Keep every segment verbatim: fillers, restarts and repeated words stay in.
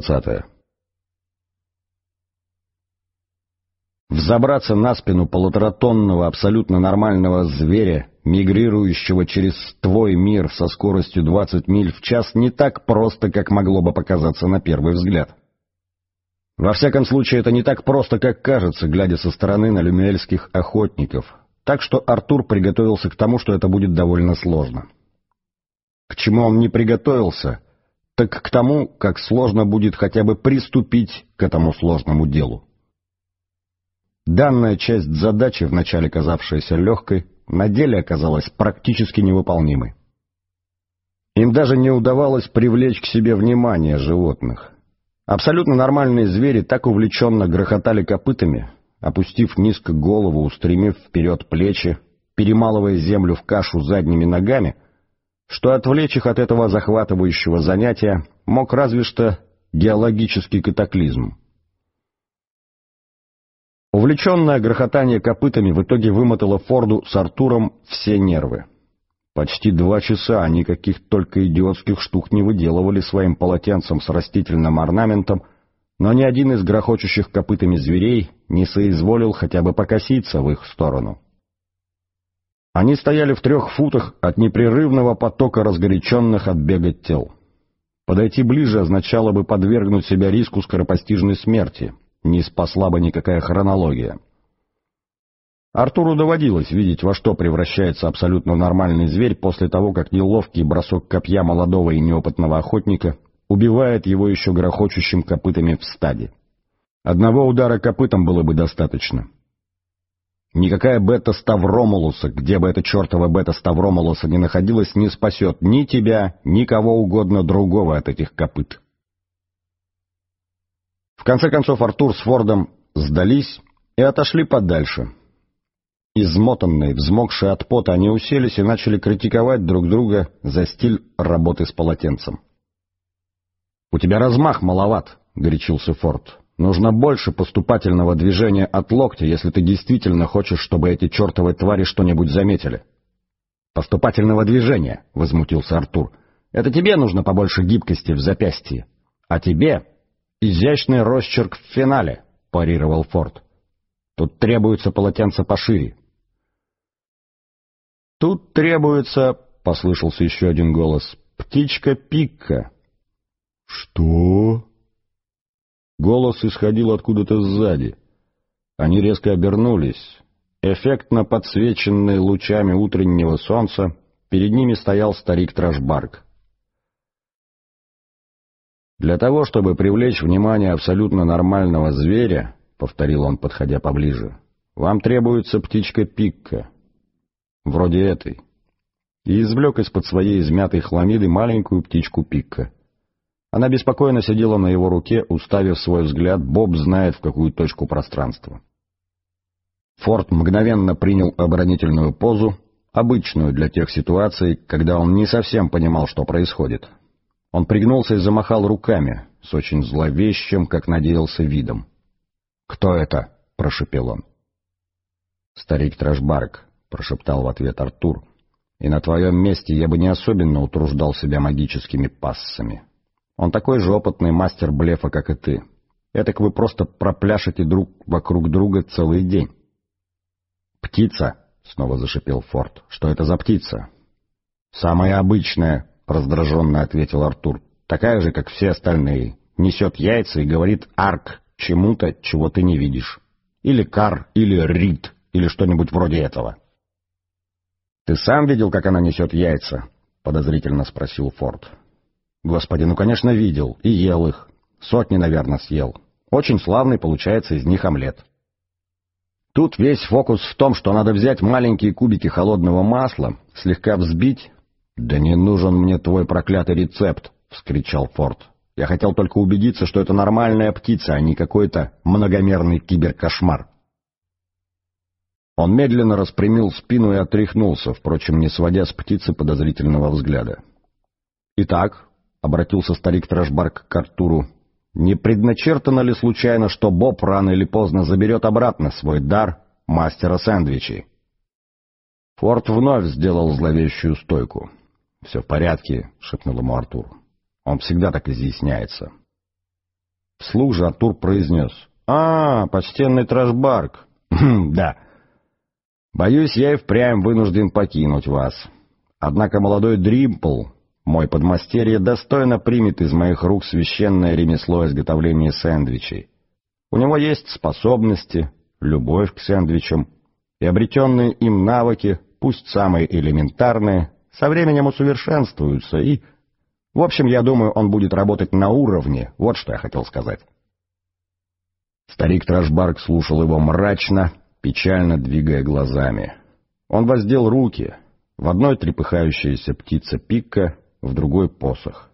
двадцатое. Взобраться на спину полуторатонного абсолютно нормального зверя, мигрирующего через твой мир со скоростью двадцать миль в час, не так просто, как могло бы показаться на первый взгляд. Во всяком случае, это не так просто, как кажется, глядя со стороны на люмиэльских охотников, так что Артур приготовился к тому, что это будет довольно сложно. К чему он не приготовился, так к тому, как сложно будет хотя бы приступить к этому сложному делу. Данная часть задачи, вначале казавшаяся легкой, на деле оказалась практически невыполнимой. Им даже не удавалось привлечь к себе внимание животных. Абсолютно нормальные звери так увлеченно грохотали копытами, опустив низко голову, устремив вперед плечи, перемалывая землю в кашу задними ногами, что отвлечь их от этого захватывающего занятия мог разве что геологический катаклизм. Увлеченное грохотание копытами в итоге вымотало Форду с Артуром все нервы. Почти два часа они каких только идиотских штук не выделывали своим полотенцем с растительным орнаментом, но ни один из грохочущих копытами зверей не соизволил хотя бы покоситься в их сторону. Они стояли в трех футах от непрерывного потока разгоряченных от бега тел. Подойти ближе означало бы подвергнуть себя риску скоропостижной смерти, не спасла бы никакая хронология. Артуру доводилось видеть, во что превращается абсолютно нормальный зверь после того, как неловкий бросок копья молодого и неопытного охотника убивает его еще грохочущим копытами в стаде. Одного удара копытом было бы достаточно. Никакая бета-ставромулуса, где бы эта чертова бета-ставромулуса ни находилась, не спасет ни тебя, ни кого угодно другого от этих копыт. В конце концов Артур с Фордом сдались и отошли подальше. Измотанные, взмокшие от пота, они уселись и начали критиковать друг друга за стиль работы с полотенцем. «У тебя размах маловат», — горячился Форд. «Нужно больше поступательного движения от локтя, если ты действительно хочешь, чтобы эти чертовы твари что-нибудь заметили». «Поступательного движения», — возмутился Артур. «Это тебе нужно побольше гибкости в запястье. А тебе изящный росчерк в финале», — парировал Форд. «Тут требуется полотенце пошире». «Тут требуется», — послышался еще один голос, — «птичка Пикка». «Что?» Голос исходил откуда-то сзади. Они резко обернулись. Эффектно подсвеченный лучами утреннего солнца, перед ними стоял старик Трэшбарк. «Для того, чтобы привлечь внимание абсолютно нормального зверя, — повторил он, подходя поближе, — вам требуется птичка Пикка. Вроде этой». И извлек из-под своей измятой хламиды маленькую птичку Пикка. Она беспокойно сидела на его руке, уставив свой взгляд, Боб знает в какую точку пространства. Форд мгновенно принял оборонительную позу, обычную для тех ситуаций, когда он не совсем понимал, что происходит. Он пригнулся и замахал руками, с очень зловещим, как надеялся, видом. «Кто это?» — прошепел он. «Старик Трэшбарк», — прошептал в ответ Артур, — «и на твоем месте я бы не особенно утруждал себя магическими пассами. Он такой же опытный мастер блефа, как и ты. Этак вы просто пропляшете друг вокруг друга целый день». «Птица?» — снова зашипел Форд. «Что это за птица?» «Самая обычная», — раздраженно ответил Артур. «Такая же, как все остальные. Несет яйца и говорит «арк» чему-то, чего ты не видишь. Или «кар», или «рит», или что-нибудь вроде этого». «Ты сам видел, как она несет яйца?» — подозрительно спросил Форд. «Господи, ну, конечно, видел. И ел их. Сотни, наверное, съел. Очень славный получается из них омлет». Тут весь фокус в том, что надо взять маленькие кубики холодного масла, слегка взбить... «Да не нужен мне твой проклятый рецепт!» — вскричал Форд. «Я хотел только убедиться, что это нормальная птица, а не какой-то многомерный киберкошмар». Он медленно распрямил спину и отряхнулся, впрочем, не сводя с птицы подозрительного взгляда. «Итак», — обратился старик Трэшбарк к Артуру, — «не предначертано ли случайно, что Боб рано или поздно заберет обратно свой дар мастера сэндвичей?» Форд вновь сделал зловещую стойку. «Все в порядке», — шепнул ему Артур. «Он всегда так изъясняется». Вслух же Артур произнес: «А, почтенный Трэшбарк. Да. Боюсь, я и впрямь вынужден покинуть вас. Однако молодой Дримпл, мой подмастерье, достойно примет из моих рук священное ремесло изготовления сэндвичей. У него есть способности, любовь к сэндвичам, и обретенные им навыки, пусть самые элементарные, со временем усовершенствуются, и... В общем, я думаю, он будет работать на уровне, вот что я хотел сказать». Старик Трэшбарк слушал его мрачно, печально двигая глазами. Он воздел руки, в одной трепыхающаяся птица Пикка, в другой посох.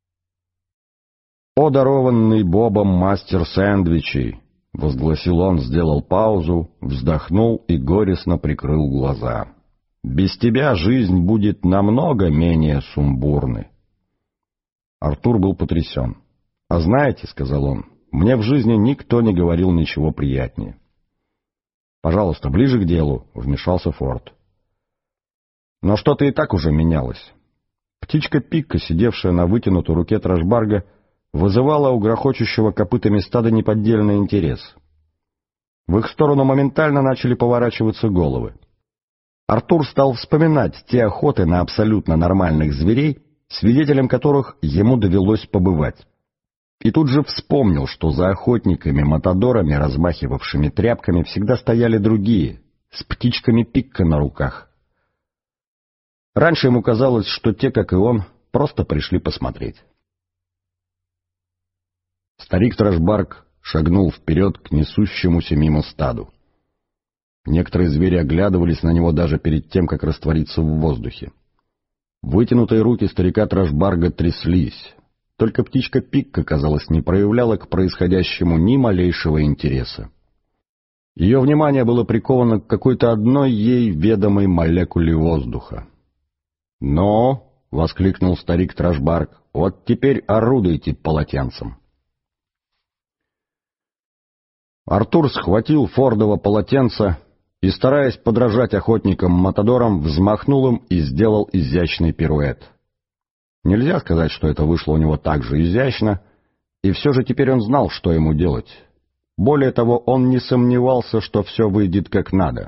«О, дарованный Бобом мастер сэндвичей!» — возгласил он, сделал паузу, вздохнул и горестно прикрыл глаза. «Без тебя жизнь будет намного менее сумбурной». Артур был потрясен. «А знаете, — сказал он, — мне в жизни никто не говорил ничего приятнее». «Пожалуйста, ближе к делу», — вмешался Форд. Но что-то и так уже менялось. Птичка Пикка, сидевшая на вытянутой руке Трэшбарга, вызывала у грохочущего копытами стада неподдельный интерес. В их сторону моментально начали поворачиваться головы. Артур стал вспоминать те охоты на абсолютно нормальных зверей, свидетелем которых ему довелось побывать. И тут же вспомнил, что за охотниками-матадорами, размахивавшими тряпками, всегда стояли другие, с птичками Пикка на руках. Раньше ему казалось, что те, как и он, просто пришли посмотреть. Старик Трэшбарк шагнул вперед к несущемуся мимо стаду. Некоторые звери оглядывались на него даже перед тем, как раствориться в воздухе. Вытянутые руки старика Трэшбарга тряслись. Только птичка Пикка, казалось, не проявляла к происходящему ни малейшего интереса. Ее внимание было приковано к какой-то одной ей ведомой молекуле воздуха. «Но!» — воскликнул старик Трэшбарк. «Вот теперь орудуйте полотенцем». Артур схватил Фордово полотенце и, стараясь подражать охотникам-матадорам, взмахнул им и сделал изящный пируэт. Нельзя сказать, что это вышло у него так же изящно, и все же теперь он знал, что ему делать. Более того, он не сомневался, что все выйдет как надо.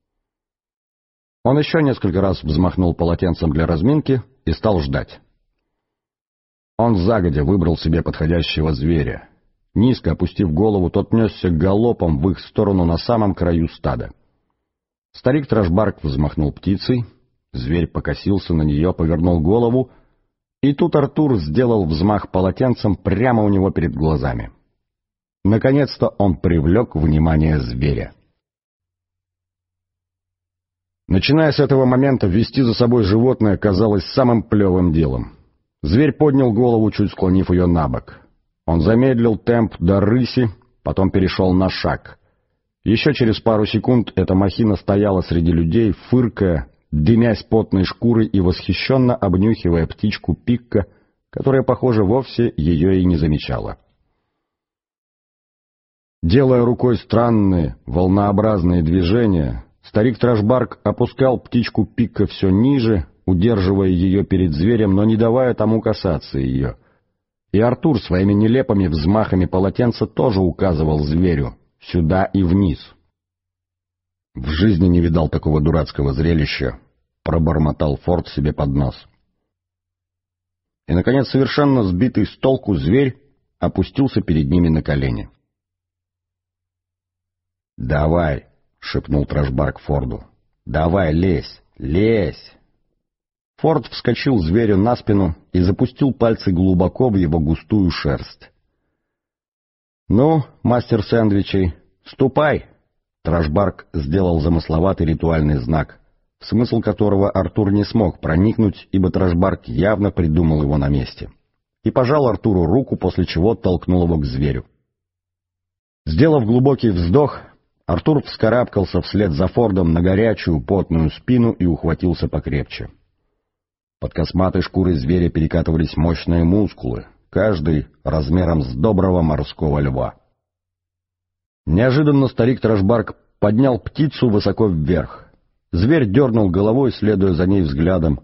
Он еще несколько раз взмахнул полотенцем для разминки и стал ждать. Он загодя выбрал себе подходящего зверя. Низко опустив голову, тот несся галопом в их сторону на самом краю стада. Старик Трэшбарк взмахнул птицей, зверь покосился на нее, повернул голову, и тут Артур сделал взмах полотенцем прямо у него перед глазами. Наконец-то он привлек внимание зверя. Начиная с этого момента, вести за собой животное казалось самым плевым делом. Зверь поднял голову, чуть склонив ее на бок. Он замедлил темп до рыси, потом перешел на шаг. Еще через пару секунд эта махина стояла среди людей, фыркая, дымясь потной шкурой и восхищенно обнюхивая птичку Пикка, которая, похоже, вовсе ее и не замечала. Делая рукой странные, волнообразные движения, старик Трэшбарк опускал птичку Пикка все ниже, удерживая ее перед зверем, но не давая тому касаться ее. И Артур своими нелепыми взмахами полотенца тоже указывал зверю сюда и вниз. «В жизни не видал такого дурацкого зрелища», — пробормотал Форд себе под нос. И, наконец, совершенно сбитый с толку зверь опустился перед ними на колени. «Давай», — шепнул Трэшбарк Форду, — «давай, лезь, лезь». Форд вскочил зверю на спину и запустил пальцы глубоко в его густую шерсть. «Ну, мастер сэндвичей, ступай!» Трэшбарк сделал замысловатый ритуальный знак, в смысл которого Артур не смог проникнуть, ибо Трэшбарк явно придумал его на месте. И пожал Артуру руку, после чего толкнул его к зверю. Сделав глубокий вздох, Артур вскарабкался вслед за Фордом на горячую потную спину и ухватился покрепче. Под косматой шкурой зверя перекатывались мощные мускулы, каждый размером с доброго морского льва. Неожиданно старик Трэшбарк поднял птицу высоко вверх. Зверь дернул головой, следуя за ней взглядом.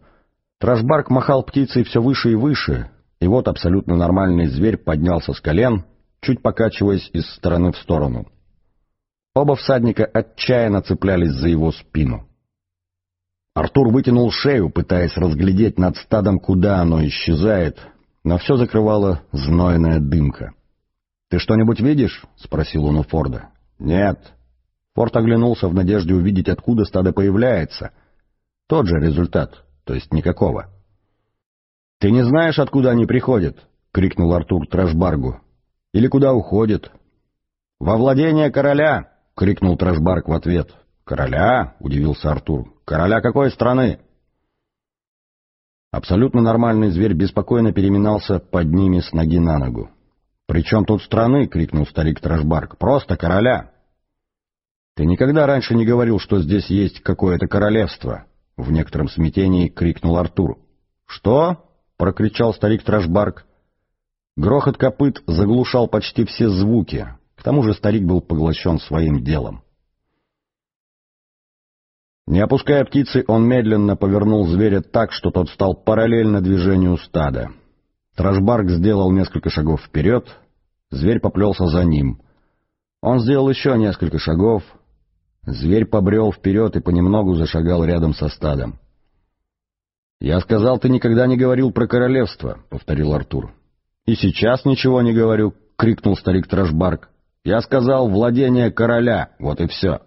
Трэшбарк махал птицей все выше и выше, и вот абсолютно нормальный зверь поднялся с колен, чуть покачиваясь из стороны в сторону. Оба всадника отчаянно цеплялись за его спину. Артур вытянул шею, пытаясь разглядеть над стадом, куда оно исчезает, но все закрывала знойная дымка. «Ты что-нибудь видишь?» — спросил он у Форда. «Нет». Форд оглянулся в надежде увидеть, откуда стадо появляется. Тот же результат, то есть никакого. «Ты не знаешь, откуда они приходят?» — крикнул Артур Трэшбаргу. «Или куда уходят?» «Во владение короля!» — крикнул Трэшбарг в ответ. «Короля?» — удивился Артур. «Короля какой страны?» Абсолютно нормальный зверь беспокойно переминался под ними с ноги на ногу. «При чем тут страны?» — крикнул старик Трэшбарг. «Просто короля!» «Ты никогда раньше не говорил, что здесь есть какое-то королевство?» — в некотором смятении крикнул Артур. «Что?» — прокричал старик Трэшбарг. Грохот копыт заглушал почти все звуки. К тому же старик был поглощен своим делом. Не опуская птицы, он медленно повернул зверя так, что тот стал параллельно движению стада. Трэшбарг сделал несколько шагов вперед, зверь поплелся за ним. Он сделал еще несколько шагов. Зверь побрел вперед и понемногу зашагал рядом со стадом. «Я сказал, ты никогда не говорил про королевство», — повторил Артур. «И сейчас ничего не говорю», — крикнул старик Трэшбарг. «Я сказал владение короля, вот и все».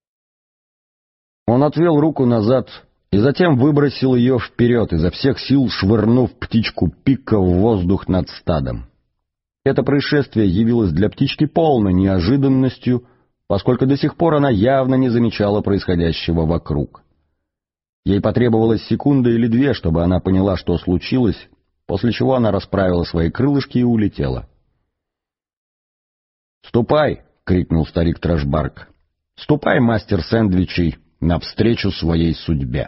Он отвел руку назад и затем выбросил ее вперед, изо всех сил швырнув птичку Пикка в воздух над стадом. Это происшествие явилось для птички полной неожиданностью, поскольку до сих пор она явно не замечала происходящего вокруг. Ей потребовалась секунда или две, чтобы она поняла, что случилось, после чего она расправила свои крылышки и улетела. «Ступай!» — крикнул старик Трэшбарг. «Ступай, мастер сэндвичей, навстречу своей судьбе!»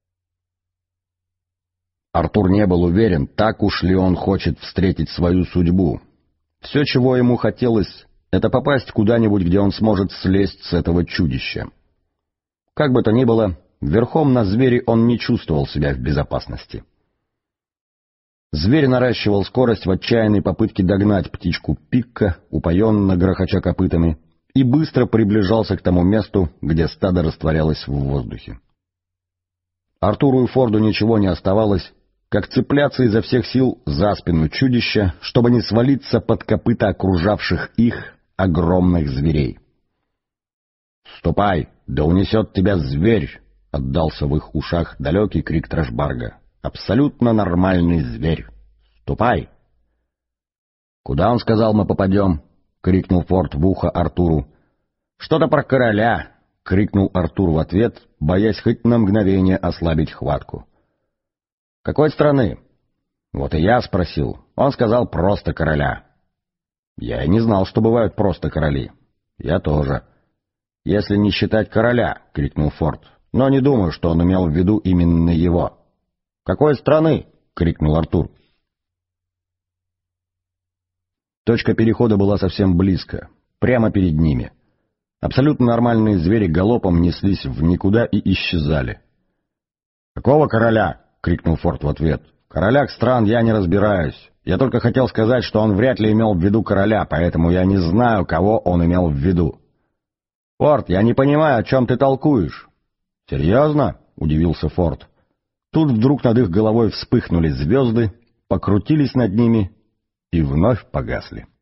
Артур не был уверен, так уж ли он хочет встретить свою судьбу. Все, чего ему хотелось, это попасть куда-нибудь, где он сможет слезть с этого чудища. Как бы то ни было, верхом на звере он не чувствовал себя в безопасности. Зверь наращивал скорость в отчаянной попытке догнать птичку Пикка, упоенно грохоча копытами, и быстро приближался к тому месту, где стадо растворялось в воздухе. Артуру и Форду ничего не оставалось, как цепляться изо всех сил за спину чудища, чтобы не свалиться под копыта окружавших их огромных зверей. «Ступай, да унесет тебя зверь!» — отдался в их ушах далекий крик Трэшбарга. «Абсолютно нормальный зверь! Ступай!» «Куда, он сказал, мы попадем?» — крикнул Форд в ухо Артуру. «Что-то про короля!» — крикнул Артур в ответ, боясь хоть на мгновение ослабить хватку. «Какой страны?» «Вот и я спросил. Он сказал просто короля». «Я и не знал, что бывают просто короли». «Я тоже». «Если не считать короля», — крикнул Форд. «Но не думаю, что он имел в виду именно его». «Какой страны?» — крикнул Артур. Точка перехода была совсем близко, прямо перед ними. Абсолютно нормальные звери галопом неслись в никуда и исчезали. «Какого короля?» — крикнул Форд в ответ. «В королях стран я не разбираюсь. Я только хотел сказать, что он вряд ли имел в виду короля, поэтому я не знаю, кого он имел в виду». «Форд, я не понимаю, о чем ты толкуешь». «Серьезно?» — удивился Форд. Тут вдруг над их головой вспыхнули звезды, покрутились над ними и вновь погасли.